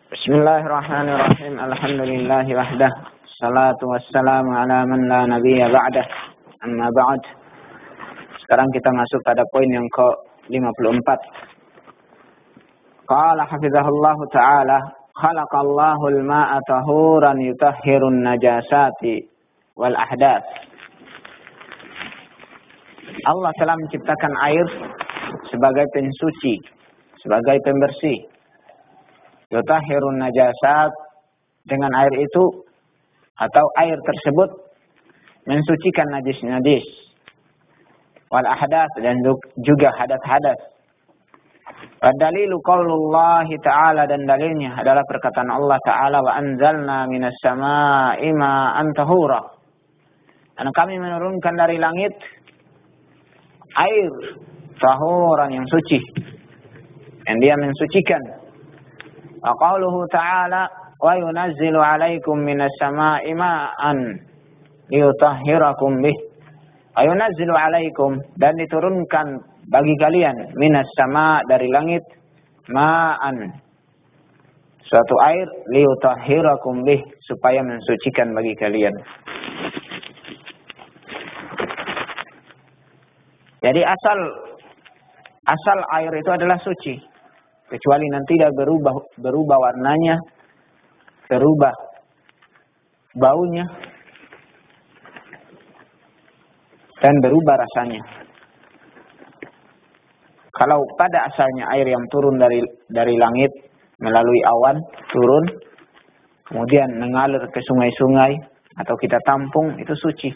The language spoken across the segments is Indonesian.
Bismillahirrahmanirrahim. Alhamdulillahi wahdah. Salatu wassalamu ala man la nabiyya ba'dah. Amma ba'd. Sekarang kita masuk pada poin yang ke-54. Qala hafizahullahu ta'ala, khalaqallahu al-ma'a tahuran yutahhirun najasati wal ahdath. Allah telah menciptakan air sebagai pensuci, sebagai pembersih. Yutahhirun najasat, dengan air itu atau air tersebut mensucikan najis-najis. Wal ahdath, dan juga hadas-hadas. Dalilu qaulullahi ta'ala, dan dalilnya adalah perkataan Allah Ta'ala, wa anzalna minas sama'i ma'an tahura. Dan kami menurunkan dari langit air tahuran yang suci, yang dia mensucikan. Wa qauluhu ta'ala, wa yunazzilu 'alaikum minas sama'i ma'an liyutahhirakum bih. Wa yunazzilu 'alaikum, dan diturunkan bagi kalian minas sama', dari langit, ma'an, suatu air, liyutahhirakum bih, supaya mensucikan bagi kalian. Jadi asal air itu adalah suci, kecuali nanti dia berubah warnanya, berubah baunya, dan berubah rasanya. Kalau pada asalnya air yang turun dari langit melalui awan turun, kemudian mengalir ke sungai-sungai atau kita tampung, itu suci,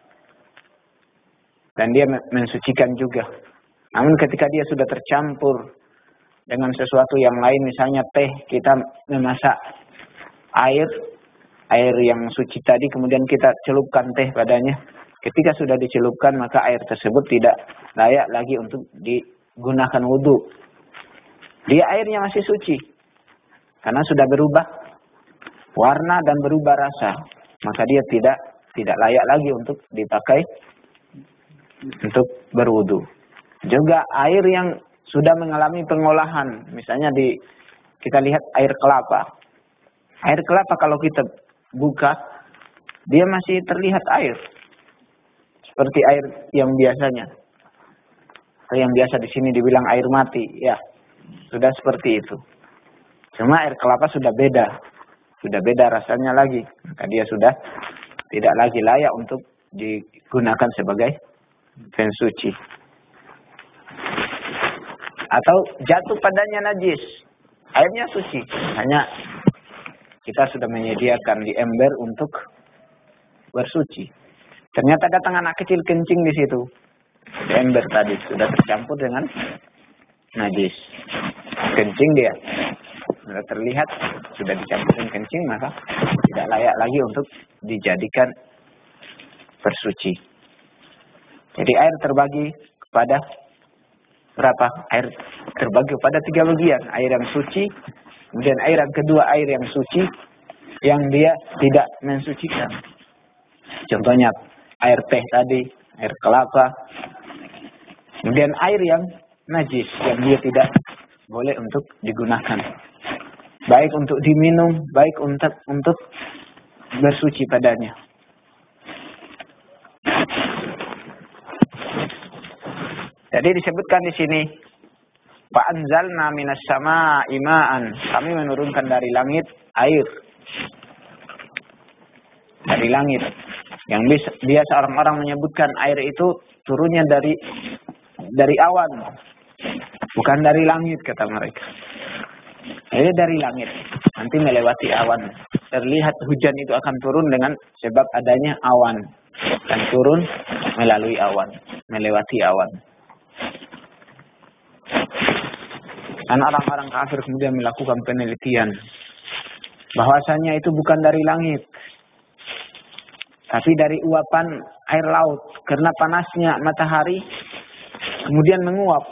dan dia mensucikan juga. Namun ketika dia sudah tercampur dengan sesuatu yang lain, misalnya teh, kita memasak air yang suci tadi, kemudian kita celupkan teh padanya. Ketika sudah dicelupkan, maka air tersebut tidak layak lagi untuk digunakan wudu. Dia airnya masih suci, karena sudah berubah warna dan berubah rasa, maka dia tidak layak lagi untuk dipakai untuk berwudu. Juga air yang sudah mengalami pengolahan, misalnya kita lihat air kelapa. Air kelapa kalau kita buka, dia masih terlihat air, seperti air yang biasanya, atau yang biasa di sini dibilang air mati, ya, sudah seperti itu. Cuma air kelapa sudah beda rasanya lagi, maka dia sudah tidak lagi layak untuk digunakan sebagai pensuci. Atau jatuh padanya najis, airnya suci, hanya kita sudah menyediakan di ember untuk bersuci. Ternyata datang anak kecil kencing di situ, di ember tadi sudah tercampur dengan najis, kencing dia sudah terlihat, sudah dicampur dengan kencing, maka tidak layak lagi untuk dijadikan bersuci. Jadi air terbagi kepada berapa? Air terbagi pada 3 bagian. Air yang suci, kemudian air yang kedua, air yang suci, yang dia tidak mensucikan. Contohnya air teh tadi, air kelapa. Kemudian air yang najis, yang dia tidak boleh untuk digunakan, baik untuk diminum, baik untuk bersuci padanya. Jadi disebutkan di sini, wa anzalna minas sama'i ma'an, kami menurunkan dari langit air. Dari langit. Yang biasa orang-orang menyebutkan air itu turunnya dari awan, bukan dari langit, kata mereka. Jadi dari langit, nanti melewati awan. Terlihat hujan itu akan turun dengan sebab adanya awan, dan turun melalui awan, melewati awan. Dan orang-orang kafir kemudian melakukan penelitian bahwasanya itu bukan dari langit, tapi dari uapan air laut, karena panasnya matahari kemudian menguap,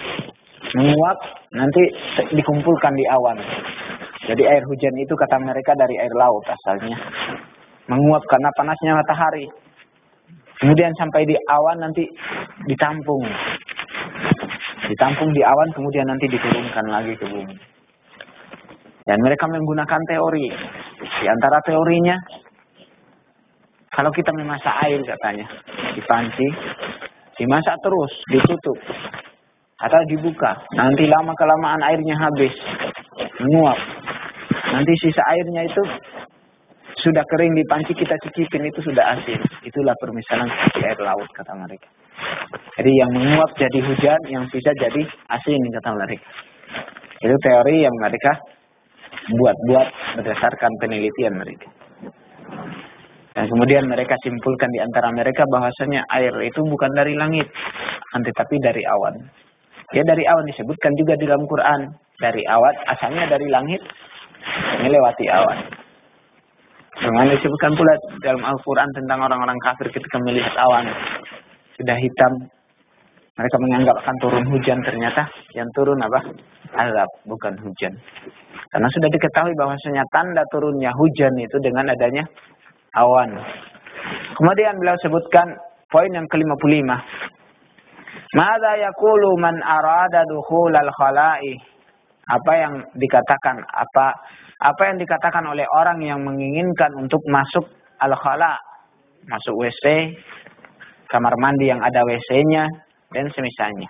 nanti dikumpulkan di awan. Jadi air hujan itu, kata mereka, dari air laut asalnya, menguap karena panasnya matahari, kemudian sampai di awan, nanti ditampung di awan, kemudian nanti diturunkan lagi ke bumi. Dan mereka menggunakan teori. Di antara teorinya, kalau kita memasak air katanya, di panci, dimasak terus, ditutup, atau dibuka. Nanti lama-kelamaan airnya habis, menguap. Nanti sisa airnya itu sudah kering di panci, kita cicipin, itu sudah asin. Itulah permisalan seperti air laut, kata mereka. Jadi yang menguap jadi hujan, yang sisa jadi asin, kata mereka. Itu teori yang mereka buat-buat berdasarkan penelitian mereka. Dan kemudian mereka simpulkan di antara mereka bahwasanya air itu bukan dari langit, tetapi dari awan. Ya, dari awan disebutkan juga di dalam Quran. Dari awan, asalnya dari langit, melewati awan. Dengan disebutkan pula dalam Al-Quran tentang orang-orang kafir ketika melihat awan sudah hitam, mereka menganggap akan turun hujan, ternyata yang turun apa? Azab, bukan hujan. Karena sudah diketahui bahwasanya tanda turunnya hujan itu dengan adanya awan. Kemudian beliau sebutkan poin yang ke-55. Madza yaqulu man arada dukhulal khala'i? Apa yang dikatakan yang dikatakan oleh orang yang menginginkan untuk masuk al-khala, masuk WC, kamar mandi yang ada WC-nya dan semisalnya.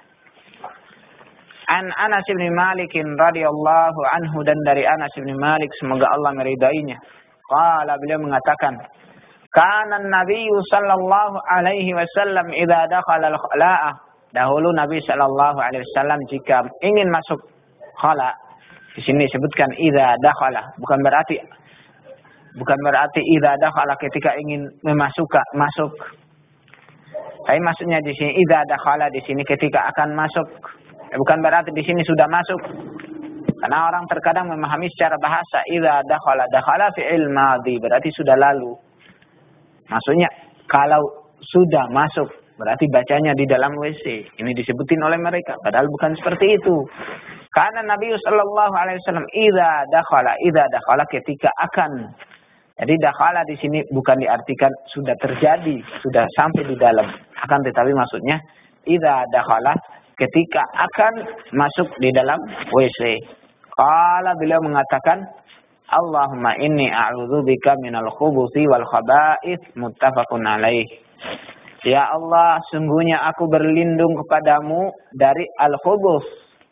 An Anas bin Malik radhiyallahu anhu, dan dari Anas bin Malik semoga Allah meridainya. Qala, beliau mengatakan, kana Nabi sallallahu alaihi wasallam idza dakhala al-khala'ah. Dahulu Nabi sallallahu alaihi wasallam jika ingin masuk khala, di sini disebutkan idza dakhala, bukan berarti idza dakhala ketika ingin masuk. Tapi maksudnya di sini idza dakhala, di sini ketika akan masuk. Bukan berarti di sini sudah masuk. Karena orang terkadang memahami secara bahasa idza dakhala fi'il madhi, berarti sudah lalu. Maksudnya kalau sudah masuk berarti bacanya di dalam WC. Ini disebutin oleh mereka, padahal bukan seperti itu. Karena Nabi sallallahu alaihi wasallam idza dakhala ketika akan. Jadi dakhala di sini bukan diartikan sudah terjadi, sudah sampai di dalam. Akan tetapi maksudnya idza dakhala ketika akan masuk di dalam WC. Qala, beliau mengatakan, Allahumma inni a'udzubika minal khubuthi wal khaba'ith, muttafaqun alaih. Ya Allah, sungguhnya aku berlindung kepadamu dari al-khubuth,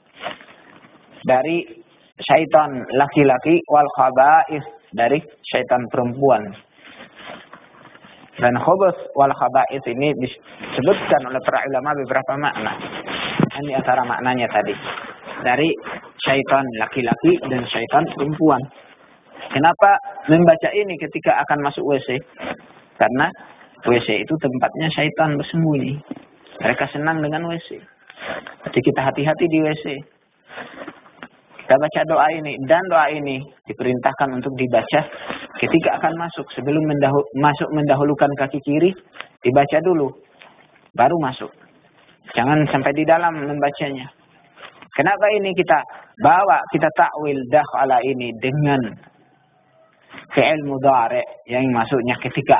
dari syaitan laki-laki, wal khaba'ith, dari syaitan perempuan. Dan khubuth wal khaba'ith ini disebutkan oleh para ulama beberapa makna. Ini antara maknanya tadi, dari syaitan laki-laki dan syaitan perempuan. Kenapa membaca ini ketika akan masuk WC? Karena WC itu tempatnya syaitan bersembunyi. Mereka senang dengan WC. Jadi kita hati-hati di WC. Kita baca doa ini, dan doa ini diperintahkan untuk dibaca ketika akan masuk. Sebelum mendahulukan kaki kiri, dibaca dulu, baru masuk. Jangan sampai di dalam membacanya. Kenapa ini kita takwil dakhala ini dengan fi'il mudhari' yang maksudnya ketika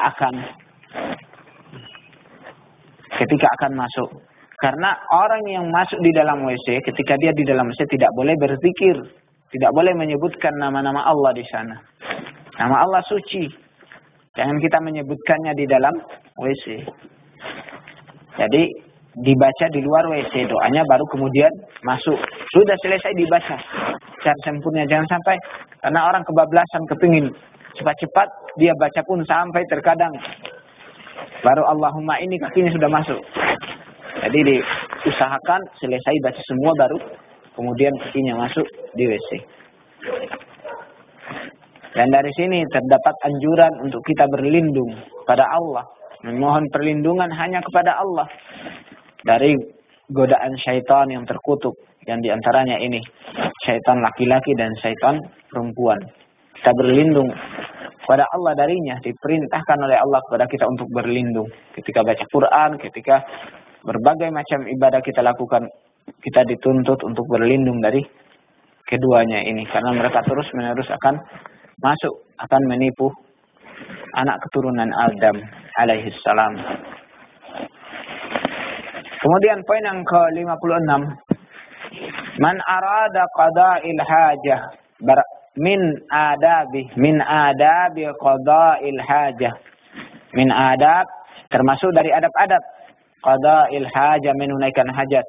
akan masuk. Karena orang yang masuk di dalam WC, ketika dia di dalam WC tidak boleh berzikir, tidak boleh menyebutkan nama-nama Allah di sana. Nama Allah suci. Jangan kita menyebutkannya di dalam WC. Jadi dibaca di luar WC doanya, baru kemudian masuk. Sudah selesai dibaca secara sempurna. Jangan sampai karena orang kebablasan kepingin cepat-cepat dia baca pun sampai terkadang baru Allahumma ini kakinya sudah masuk. Jadi diusahakan selesai baca semua baru kemudian kakinya masuk di WC. Dan dari sini terdapat anjuran untuk kita berlindung pada Allah, memohon perlindungan hanya kepada Allah dari godaan syaitan yang terkutuk, yang diantaranya ini syaitan laki-laki dan syaitan perempuan. Kita berlindung kepada Allah darinya, diperintahkan oleh Allah kepada kita untuk berlindung. Ketika baca Quran, ketika berbagai macam ibadah kita lakukan, kita dituntut untuk berlindung dari keduanya ini. Karena mereka terus-menerus akan masuk, akan menipu anak keturunan Adam alaihi salam. Kemudian poin yang ke-56. Man arada qada'il hajah. min adabi qada'il hajah. Min adab termasuk dari adab-adab qada'il hajah, menunaikan hajat.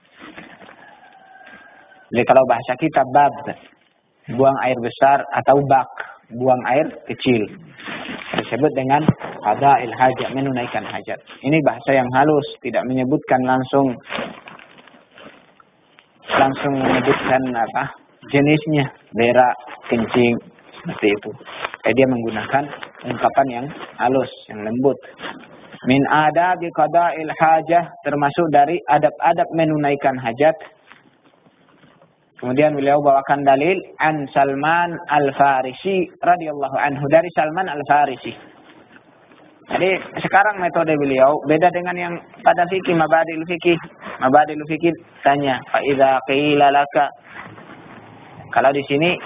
Jadi kalau bahasa kita bab, buang air besar, atau bak, buang air kecil, disebut dengan qada'il hajah, menunaikan hajat. Ini bahasa yang halus, tidak menyebutkan langsung menyebutkan jenisnya, berak, kencing, seperti itu. Dia menggunakan ungkapan yang halus, yang lembut. Min adabi qada'il hajah, termasuk dari adab-adab menunaikan hajat. Kemudian beliau bawakan dalil an Salman Al-Farisi radhiyallahu anhu, dari Salman Al-Farisi. Jadi sekarang metode beliau beda dengan yang pada fikih, mabadil fikih. Mabadil fikih tanya, fa idza qila laka. Kalau di sini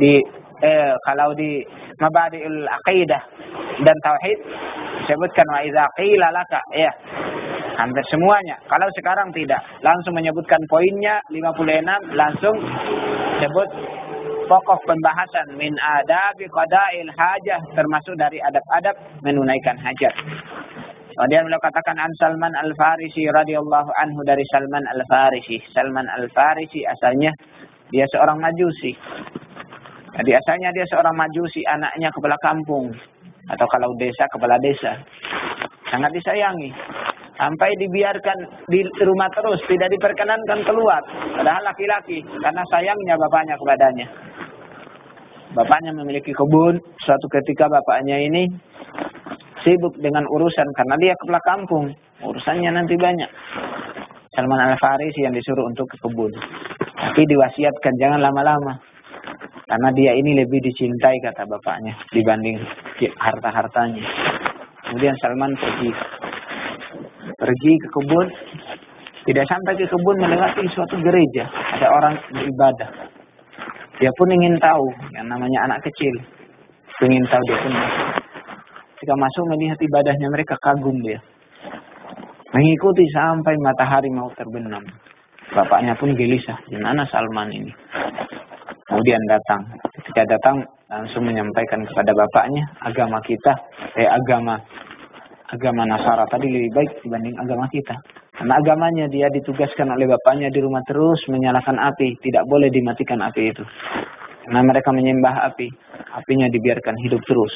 kalau di mabadiul aqidah dan tauhid disebutkan wa idza qila laka, ya. Hampir semuanya. Kalau sekarang tidak, langsung menyebutkan poinnya 56, langsung sebut pokok pembahasan min adabi qada'il hajah, termasuk dari adab-adab menunaikan hajat. Kemudian beliau katakan an Salman Al-Farisi radhiyallahu anhu, dari Salman Al-Farisi. Salman Al-Farisi asalnya dia seorang Majusi. Jadi asalnya dia seorang Majusi, anaknya kepala kampung, atau kalau desa, kepala desa. Sangat disayangi. Sampai dibiarkan di rumah terus, tidak diperkenankan keluar. Padahal laki-laki, karena sayangnya bapaknya kepadanya. Bapaknya memiliki kebun. Suatu ketika bapaknya ini sibuk dengan urusan, karena dia kepala kampung. Urusannya nanti banyak. Salman Al-Farisi yang disuruh untuk ke kebun. Tapi diwasiatkan jangan lama-lama. Karena dia ini lebih dicintai, kata bapaknya, dibanding harta-hartanya. Kemudian Salman pergi ke kebun. Tidak sampai ke kebun, melewati suatu gereja. Ada orang beribadah. Dia pun ingin tahu, yang namanya anak kecil. Ingin tahu, dia pun masuk. Ketika masuk melihat ibadahnya mereka, kagum dia. Mengikuti sampai matahari mau terbenam. Bapaknya pun gelisah, di mana Salman ini? Kemudian datang. Ketika datang, langsung menyampaikan kepada bapaknya, agama kita, agama Nasara tadi lebih baik dibanding agama kita. Karena agamanya dia ditugaskan oleh bapaknya di rumah terus menyalakan api. Tidak boleh dimatikan api itu. Karena mereka menyembah api. Apinya dibiarkan hidup terus.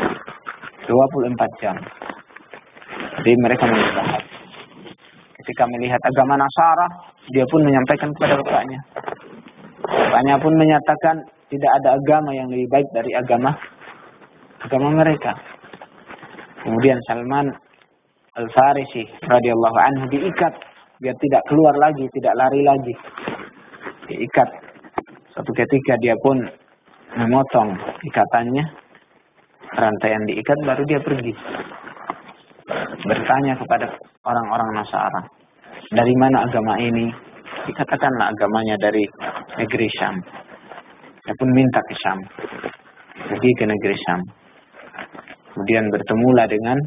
24 jam. Jadi mereka menyembah api. Ketika melihat agama Nasara, dia pun menyampaikan kepada bapaknya. Bapaknya pun menyatakan tidak ada agama yang lebih baik dari agama mereka. Kemudian Salman Al-Farisi radhiyallahu anhu diikat biar tidak keluar lagi, tidak lari lagi. Diikat. Suatu ketika dia pun memotong ikatannya, rantai yang diikat, baru dia pergi. Bertanya kepada orang-orang Nasara, dari mana agama ini? Dikatakanlah agamanya dari negeri Syam. Dia pun minta ke Syam. Pergi ke negeri Syam. Kemudian bertemulah dengan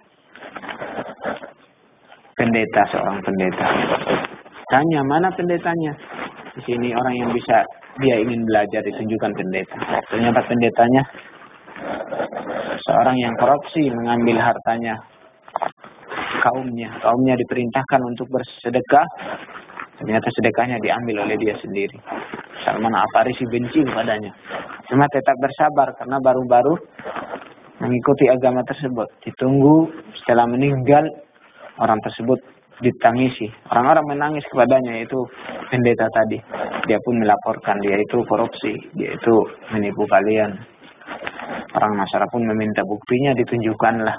pendeta, seorang pendeta. Tanya, mana pendetanya? Di sini orang yang bisa, dia ingin belajar, ditunjukkan pendeta. Ternyata pendetanya seorang yang korupsi, mengambil hartanya kaumnya. Kaumnya diperintahkan untuk bersedekah. Ternyata sedekahnya diambil oleh dia sendiri. Salman Al-Farisi benci kepadanya. Cuma tetap bersabar karena baru-baru mengikuti agama tersebut. Ditunggu, setelah meninggal orang tersebut ditangisi. Orang-orang menangis kepadanya, yaitu pendeta tadi. Dia pun melaporkan dia itu korupsi, dia itu menipu kalian. Orang Nasara pun meminta buktinya, ditunjukkanlah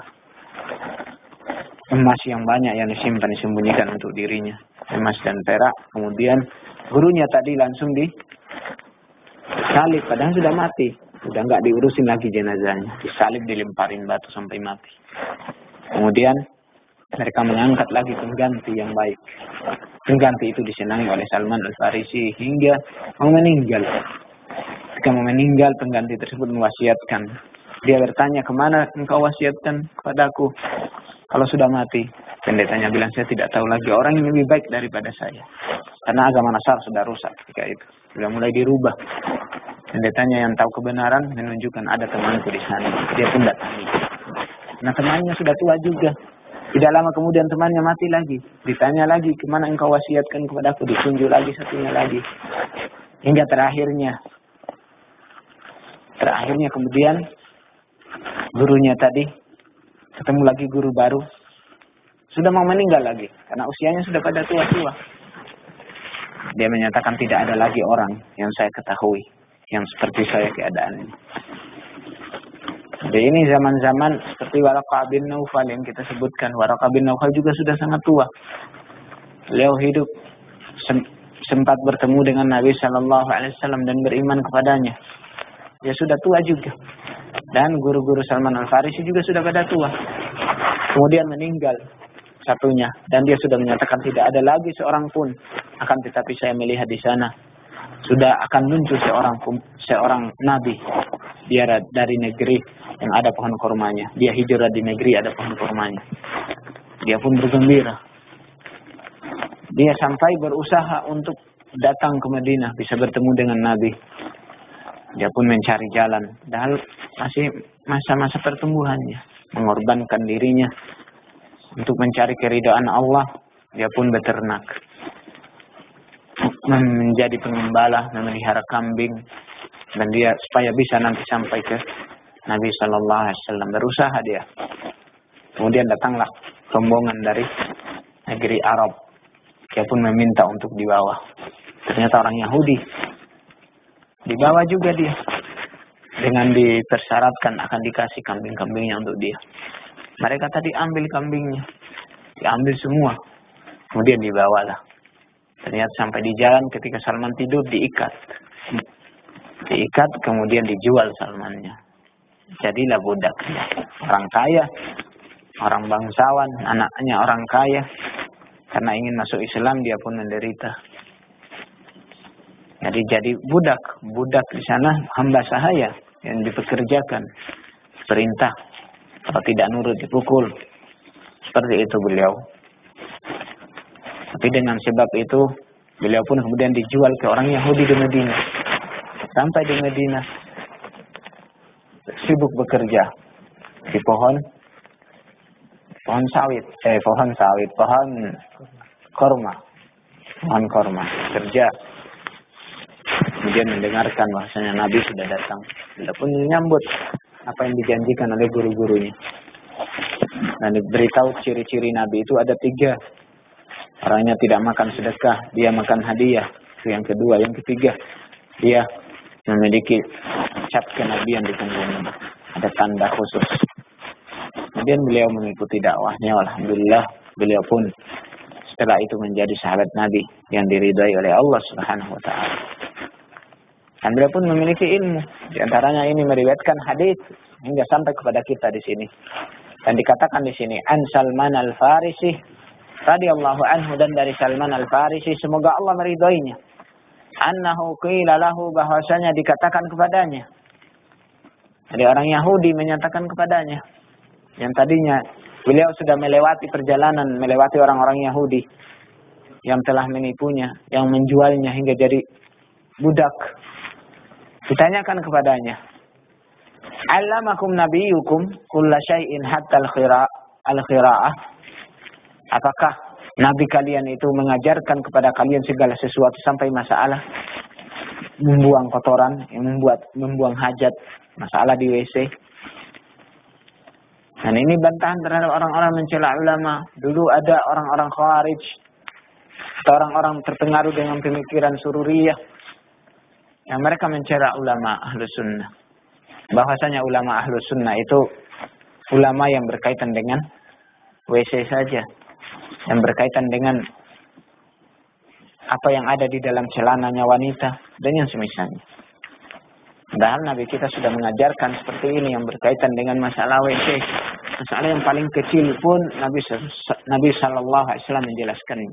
emas yang banyak yang disimpan, disembunyikan untuk dirinya, emas dan perak. Kemudian gurunya tadi langsung disalib, padahal sudah mati, sudah nggak diurusin lagi jenazahnya, disalib, dilemparin batu sampai mati. Kemudian mereka mengangkat lagi pengganti yang baik. Pengganti itu disenangi oleh Salman Al-Farisi hingga mau meninggal. Ketika mau meninggal, pengganti tersebut mewasiatkan. Dia bertanya, kemana engkau wasiatkan kepadaku kalau sudah mati? Pendetanya bilang, saya tidak tahu lagi orang yang lebih baik daripada saya. Karena agama Nasar sudah rusak ketika itu. Sudah mulai dirubah. Pendetanya yang tahu kebenaran menunjukkan ada temanku di sana. Dia pun datangi. Nah temannya sudah tua juga. Tidak lama kemudian temannya mati lagi. Ditanya lagi, kemana engkau wasiatkan kepadaku? Ditunjuk lagi satunya lagi. Hingga terakhirnya kemudian gurunya tadi ketemu lagi guru baru. Sudah mau meninggal lagi. Karena usianya sudah pada tua-tua. Dia menyatakan tidak ada lagi orang yang saya ketahui. Yang seperti saya keadaannya. Jadi ini zaman-zaman seperti Waraqah bin Naufal yang kita sebutkan. Waraqah bin Naufal juga sudah sangat tua. Beliau hidup sempat bertemu dengan Nabi SAW dan beriman kepadanya. Dia sudah tua juga. Dan guru-guru Salman Al-Farisi juga sudah pada tua. Kemudian meninggal satunya. Dan dia sudah menyatakan tidak ada lagi seorang pun. Akan tetapi saya melihat di sana. Sudah akan muncul seorang nabi. Dia dari negeri yang ada pohon kurmanya. Dia hijrah di negeri ada pohon kurmanya. Dia pun bergembira. Dia sampai berusaha untuk datang ke Madinah. Bisa bertemu dengan Nabi. Dia pun mencari jalan. Padahal masih masa-masa pertumbuhannya. Mengorbankan dirinya. Untuk mencari keridhaan Allah. Dia pun beternak. Menjadi pengembala. Memelihara kambing. Dan dia supaya bisa nanti sampai ke Nabi Sallallahu Alaihi Wasallam. Berusaha dia. Kemudian datanglah rombongan dari negeri Arab. Dia pun meminta untuk dibawa. Ternyata orang Yahudi. Dibawa juga dia. Dengan dipersyaratkan akan dikasih kambing-kambingnya untuk dia. Mereka tadi ambil kambingnya. Diambil semua. Kemudian dibawalah. Ternyata sampai di jalan ketika Salman tidur diikat. Diikat kemudian dijual Salmannya. Jadilah budak. Orang kaya. Orang bangsawan. Anaknya orang kaya. Karena ingin masuk Islam dia pun menderita. Jadi budak. Budak di sana hamba sahaya yang dipekerjakan. Perintah. Kalau tidak nurut dipukul. Seperti itu beliau. Tapi dengan sebab itu beliau pun kemudian dijual ke orang Yahudi di Madinah. Sampai di Madinah sibuk bekerja di pohon sawit, pohon korma, kerja. Kemudian mendengarkan bahasanya Nabi sudah datang. Beliau pun menyambut apa yang dijanjikan oleh guru-gurunya. Dan diberitahu ciri-ciri Nabi itu ada 3. Orangnya tidak makan sedekah, dia makan hadiah. Itu yang kedua. Yang ketiga, dia memiliki cap kenabian di punggungnya. Ada tanda khusus. Kemudian beliau mengikuti dakwahnya. Alhamdulillah, beliau pun setelah itu menjadi sahabat Nabi yang diridai oleh Allah Subhanahu wa taala. Dan beliau pun memiliki ilmu. Di antaranya ini meriwayatkan hadis hingga sampai kepada kita di sini. Dan dikatakan di sini an Salman Al-Farisi radhiyallahu anhu, dan dari Salman Al-Farisi semoga Allah meridainya. Annahu qila lahu, bahwasanya dikatakan kepadanya. Jadi orang Yahudi menyatakan kepadanya. Yang tadinya beliau sudah melewati perjalanan, melewati orang-orang Yahudi yang telah menipunya, yang menjualnya hingga jadi budak. Ditanyakan kepadanya, "Allamakum nabiyyukum kulla syai'in hatta al-qira'ah?" Apakah Nabi kalian itu mengajarkan kepada kalian segala sesuatu sampai masalah membuang kotoran, membuang hajat, masalah di WC? Dan ini bantahan terhadap orang-orang mencela ulama. Dulu ada orang-orang Khawarij atau orang-orang terpengaruh dengan pemikiran Sururiyah yang mereka mencela ulama Ahlus Sunnah. Bahwasanya ulama Ahlus Sunnah itu ulama yang berkaitan dengan WC saja, yang berkaitan dengan apa yang ada di dalam celananya wanita dan yang semisalnya. Padahal Nabi kita sudah mengajarkan seperti ini yang berkaitan dengan masalah WC. Masalah yang paling kecil pun Nabi Sallallahu Alaihi Wasallam menjelaskannya.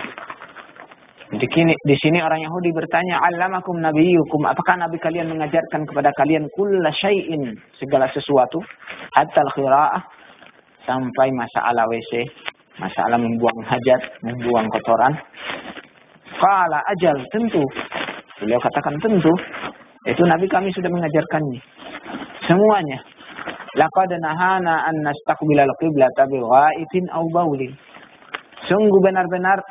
Di sini orang Yahudi bertanya, "Allamakum nabiyyukum?" Apakah Nabi kalian mengajarkan kepada kalian kulla syai'in, segala sesuatu, hatta al-qira'ah, sampai masalah WC, masalah membuang hajat, membuang kotoran? Qala ajal, tentu. Beliau katakan tentu. Itu Nabi kami sudah mengajarkannya. Semuanya. Laqad nahana an nastaqbilal qiblata bi ghaitin aw baulin. Sungguh benar-benar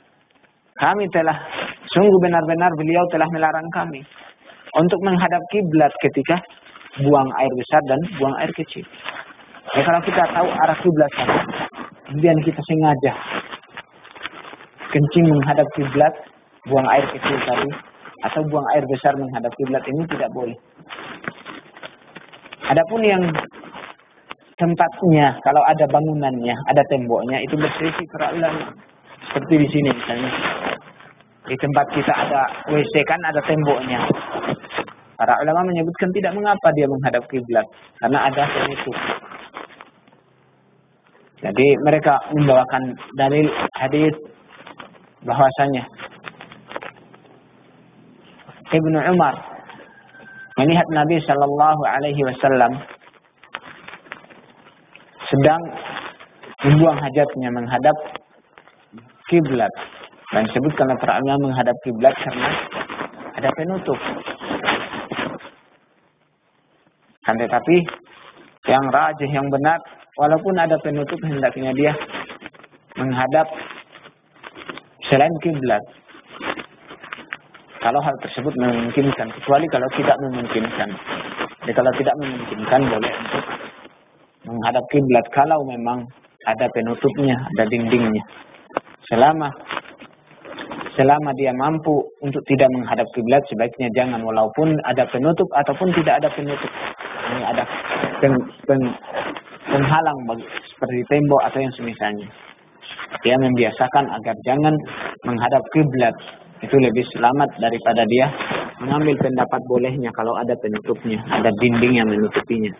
beliau telah melarang kami untuk menghadap kiblat ketika buang air besar dan buang air kecil. Ya, kalau kita tahu arah kiblat sana, kemudian kita sengaja kencing menghadap kiblat, buang air kecil tadi, atau buang air besar menghadap kiblat, ini tidak boleh. Adapun yang tempatnya, kalau ada bangunannya, ada temboknya, itu berselisih para ulama. Seperti di sini misalnya. Di tempat kita ada WC kan ada temboknya. Para ulama menyebutkan tidak mengapa dia menghadap kiblat karena ada penutup. Jadi mereka membawakan dalil hadis bahwasanya Ibnu Umar melihat Nabi Shallallahu Alaihi Wasallam sedang membuang hajatnya menghadap kiblat. Dan disebutkan oleh para ulama menghadap kiblat karena ada penutup. Kan tetapi yang rajih, yang benar, walaupun ada penutup hendaknya dia menghadap selain kiblat. Kalau hal tersebut memungkinkan, kecuali kalau tidak memungkinkan. Jadi kalau tidak memungkinkan boleh untuk menghadap kiblat kalau memang ada penutupnya, ada dindingnya. Selama dia mampu untuk tidak menghadap kiblat, sebaiknya jangan, walaupun ada penutup ataupun tidak ada penutup. Ini ada penghalang seperti tembok atau yang semisalnya. Dia membiasakan agar jangan menghadap kiblat. Itu lebih selamat daripada dia mengambil pendapat bolehnya kalau ada penutupnya, ada dinding yang menutupinya.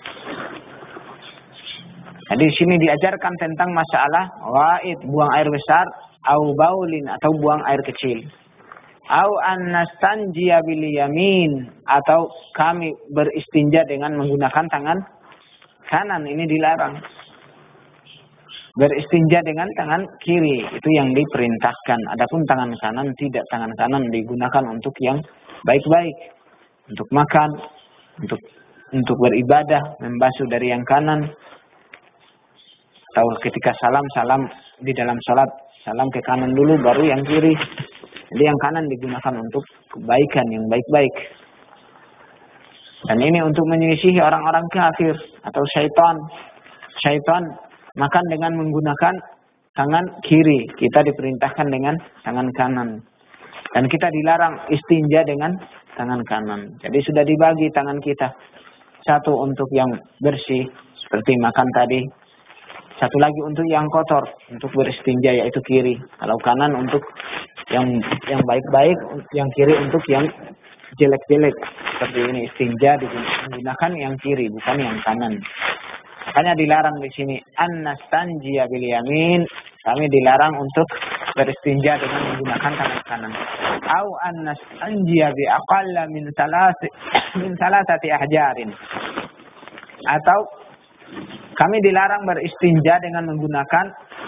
Jadi di sini diajarkan tentang masalah ghaid, buang air besar, au baulin atau buang air kecil. Au annastanjiya bil yamin, atau kami beristinja dengan menggunakan tangan kanan, ini dilarang. Beristinja dengan tangan kiri itu yang diperintahkan. Adapun tangan kanan tidak, tangan kanan digunakan untuk yang baik-baik, untuk makan, untuk beribadah, membasuh dari yang kanan. Atau ketika salam di dalam salat, salam ke kanan dulu baru yang kiri. Jadi yang kanan digunakan untuk kebaikan yang baik-baik. Dan ini untuk menyelisihi orang-orang kafir atau syaitan. Syaitan makan dengan menggunakan tangan kiri. Kita diperintahkan dengan tangan kanan. Dan kita dilarang istinja dengan tangan kanan. Jadi sudah dibagi tangan kita. Satu untuk yang bersih seperti makan tadi. Satu lagi untuk yang kotor, untuk beristinja, yaitu kiri. Kalau kanan untuk yang baik-baik, yang kiri untuk yang jelek-jelek. Seperti ini, istinja digunakan yang kiri, bukan yang kanan. Makanya dilarang di sini, an-nastanjiya bil yamin. Kami dilarang untuk beristinja dengan menggunakan tangan kanan. Au an-nastanjiya bi aqalla min salasati ahjarin. Atau kami dilarang beristinja dengan menggunakan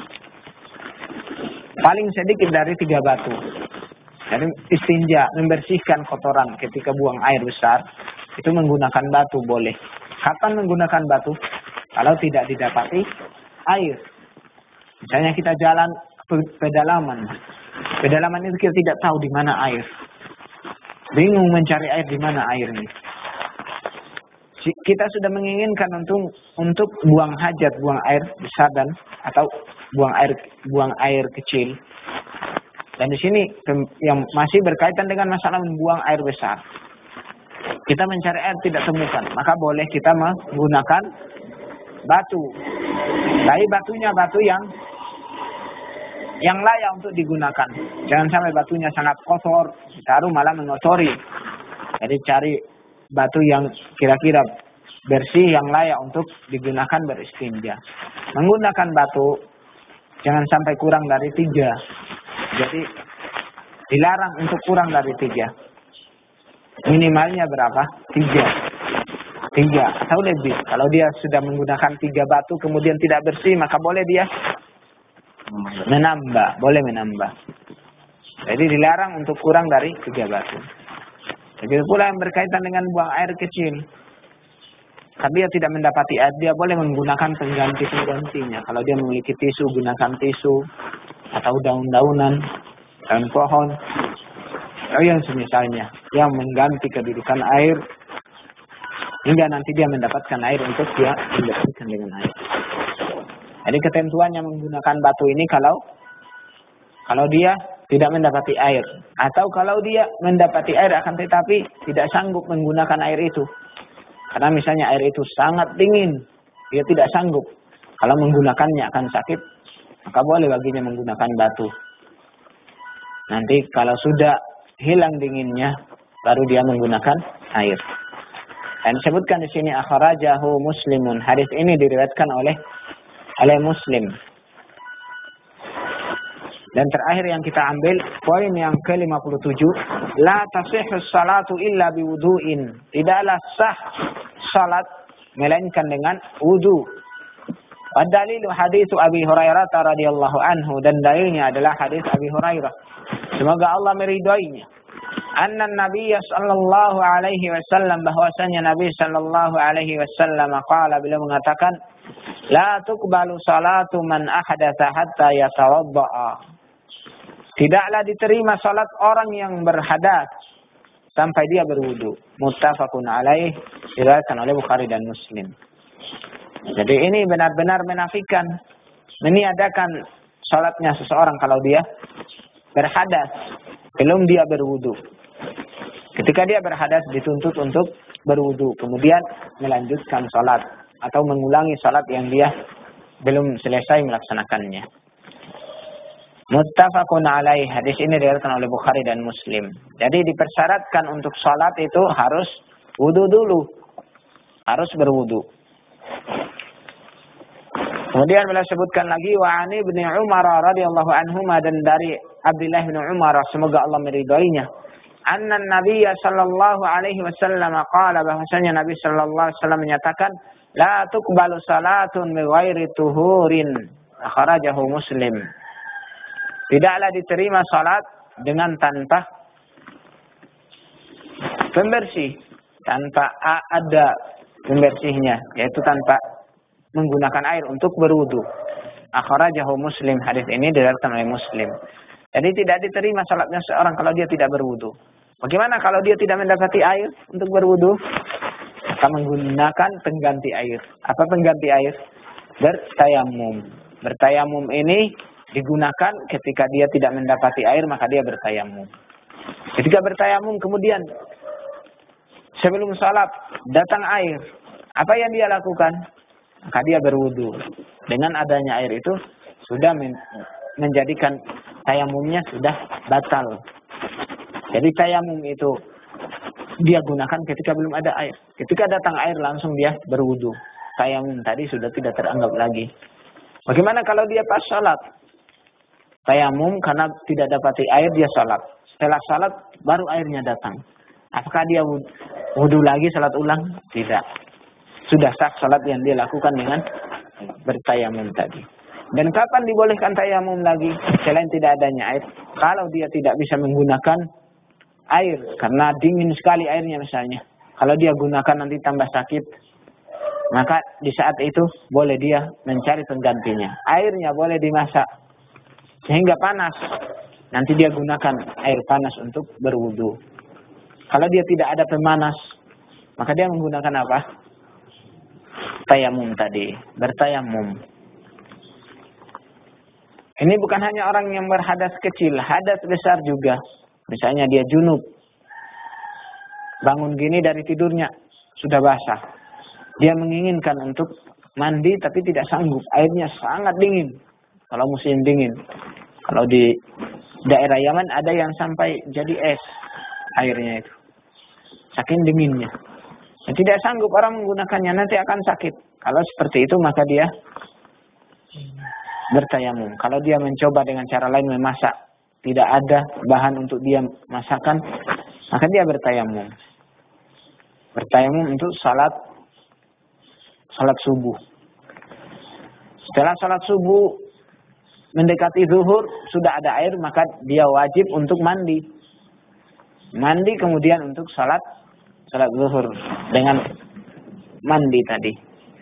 paling sedikit dari 3 batu. Jadi istinja, membersihkan kotoran ketika buang air besar, itu menggunakan batu boleh. Kapan menggunakan batu? Kalau tidak didapati air. Misalnya kita jalan pedalaman. Pedalaman itu kita tidak tahu di mana air. Bingung mencari air, di mana air ini. Kita sudah menginginkan untuk buang hajat, buang air besar atau buang air kecil. Dan di sini yang masih berkaitan dengan masalah membuang air besar. Kita mencari air tidak temukan, maka boleh kita menggunakan batu. Tapi batunya batu yang layak untuk digunakan. Jangan sampai batunya sangat kotor, ditaruh malah mengotori. Jadi cari batu yang kira-kira bersih, yang layak untuk digunakan beristinja. Menggunakan batu jangan sampai kurang dari 3. Jadi dilarang untuk kurang dari 3. Minimalnya berapa? 3 atau lebih. Kalau dia sudah menggunakan 3 batu kemudian tidak bersih, maka boleh dia menambah. Jadi dilarang untuk kurang dari 3 batu. Begitu pula yang berkaitan dengan buang air kecil. Tapi dia tidak mendapati air, dia boleh menggunakan pengganti-penggantinya. Kalau dia memiliki tisu, gunakan tisu. Atau daun-daunan, daun pohon. Atau yang semisalnya. Yang mengganti kedudukan air. Hingga nanti dia mendapatkan air untuk dia membersihkan dengan air. Jadi ketentuannya menggunakan batu ini kalau dia tidak mendapati air. Atau kalau dia mendapati air akan tetapi tidak sanggup menggunakan air itu. Karena misalnya air itu sangat dingin. Dia tidak sanggup. Kalau menggunakannya akan sakit. Maka boleh baginya menggunakan batu. Nanti kalau sudah hilang dinginnya. Baru dia menggunakan air. Dan disebutkan di sini akhrajahu Muslimun. Hadis ini diriwayatkan oleh Muslim. Dan terakhir yang kita ambil poin yang ke-57, la tasihhu salatu illa biwudu'in. Tidaklah sah salat melainkan dengan wudu. Dalilu hadis Abi Hurairah radhiyallahu anhu, dan dalilnya adalah hadis Abi Hurairah. Semoga Allah meridainya. Anna Nabiy sallallahu alaihi wasallam, bahwasanya Nabi sallallahu alaihi wasallam qala, beliau mengatakan, la tuqbalu salatu man ahdatsa hatta yatawaddaa. Tidaklah diterima salat orang yang berhadas sampai dia berwudu. Muttafaqun alaih, diriwayatkan oleh Bukhari dan Muslim. Jadi ini benar-benar menafikan, meniadakan salatnya seseorang kalau dia berhadas belum dia berwudu. Ketika dia berhadas dituntut untuk berwudu, kemudian melanjutkan salat atau mengulangi salat yang dia belum selesai melaksanakannya. Muttafaqun alaih, hadis ini diriwayatkan oleh Bukhari dan Muslim. Jadi dipersyaratkan untuk salat itu harus wudu dulu. Harus berwudu. Kemudian beliau sebutkan lagi wa ani bin Umar radhiyallahu anhuma, dan dari Abdullah bin Umar semoga Allah meridainya. Anna Nabiy sallallahu alaihi wasallam qala, bahwasanya Nabi sallallahu alaihi wasallam menyatakan, la tuqbalu salatun bi ghairi tuhurin. Akhrajahu Muslim. Tidaklah diterima salat dengan tanpa pembersih, tanpa ada pembersihnya, yaitu tanpa menggunakan air untuk berwudu. Akhrajahu Muslim, hadis ini diriwayatkan oleh Muslim. Jadi tidak diterima salatnya seorang kalau dia tidak berwudu. Bagaimana kalau dia tidak mendapati air untuk berwudu? Maka menggunakan pengganti air. Apa pengganti air? Bertayamum. Bertayamum ini digunakan ketika dia tidak mendapati air, maka dia bertayamum. Ketika bertayamum kemudian sebelum salat datang air, apa yang dia lakukan? Maka dia berwudu. Dengan adanya air itu sudah menjadikan tayamumnya sudah batal. Jadi tayamum itu dia gunakan ketika belum ada air. Ketika datang air langsung dia berwudu. Tayamum tadi sudah tidak teranggap lagi. Bagaimana kalau dia pas salat? Tayamum karena tidak dapati air dia salat. Setelah salat baru airnya datang. Apakah dia wudu lagi salat ulang? Tidak. Sudah sah salat yang dia lakukan dengan bertayamum tadi. Dan kapan dibolehkan tayamum lagi selain tidak adanya air? Kalau dia tidak bisa menggunakan air karena dingin sekali airnya misalnya. Kalau dia gunakan nanti tambah sakit. Maka di saat itu boleh dia mencari penggantinya. Airnya boleh dimasak sehingga panas. Nanti dia gunakan air panas untuk berwudu. Kalau dia tidak ada pemanas, maka dia menggunakan apa? Tayamum tadi, bertayamum. Ini bukan hanya orang yang berhadas kecil, hadas besar juga. Misalnya dia junub. Bangun gini dari tidurnya sudah basah. Dia menginginkan untuk mandi tapi tidak sanggup. Airnya sangat dingin. Kalau musim dingin. Kalau di daerah Yaman ada yang sampai jadi es airnya itu. Saking dinginnya. Dan tidak sanggup orang menggunakannya, nanti akan sakit. Kalau seperti itu maka dia bertayamum. Kalau dia mencoba dengan cara lain memasak, tidak ada bahan untuk dia masakan, maka dia bertayamum. Bertayamum untuk salat subuh. Setelah salat subuh mendekati zuhur sudah ada air, maka dia wajib untuk mandi. Mandi kemudian untuk salat zuhur dengan mandi tadi.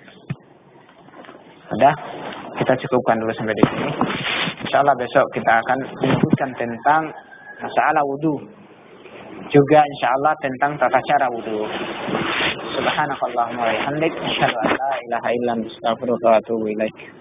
Sudah, kita cukupkan dulu sampai di sini. Insyaallah besok kita akan menyebutkan tentang masalah wudu. Juga insyaallah tentang tata cara wudu. Subhanakallahumma wa bihamdik, asyhadu an la ilaha illa anta, astaghfiruka wa atubu ilaik.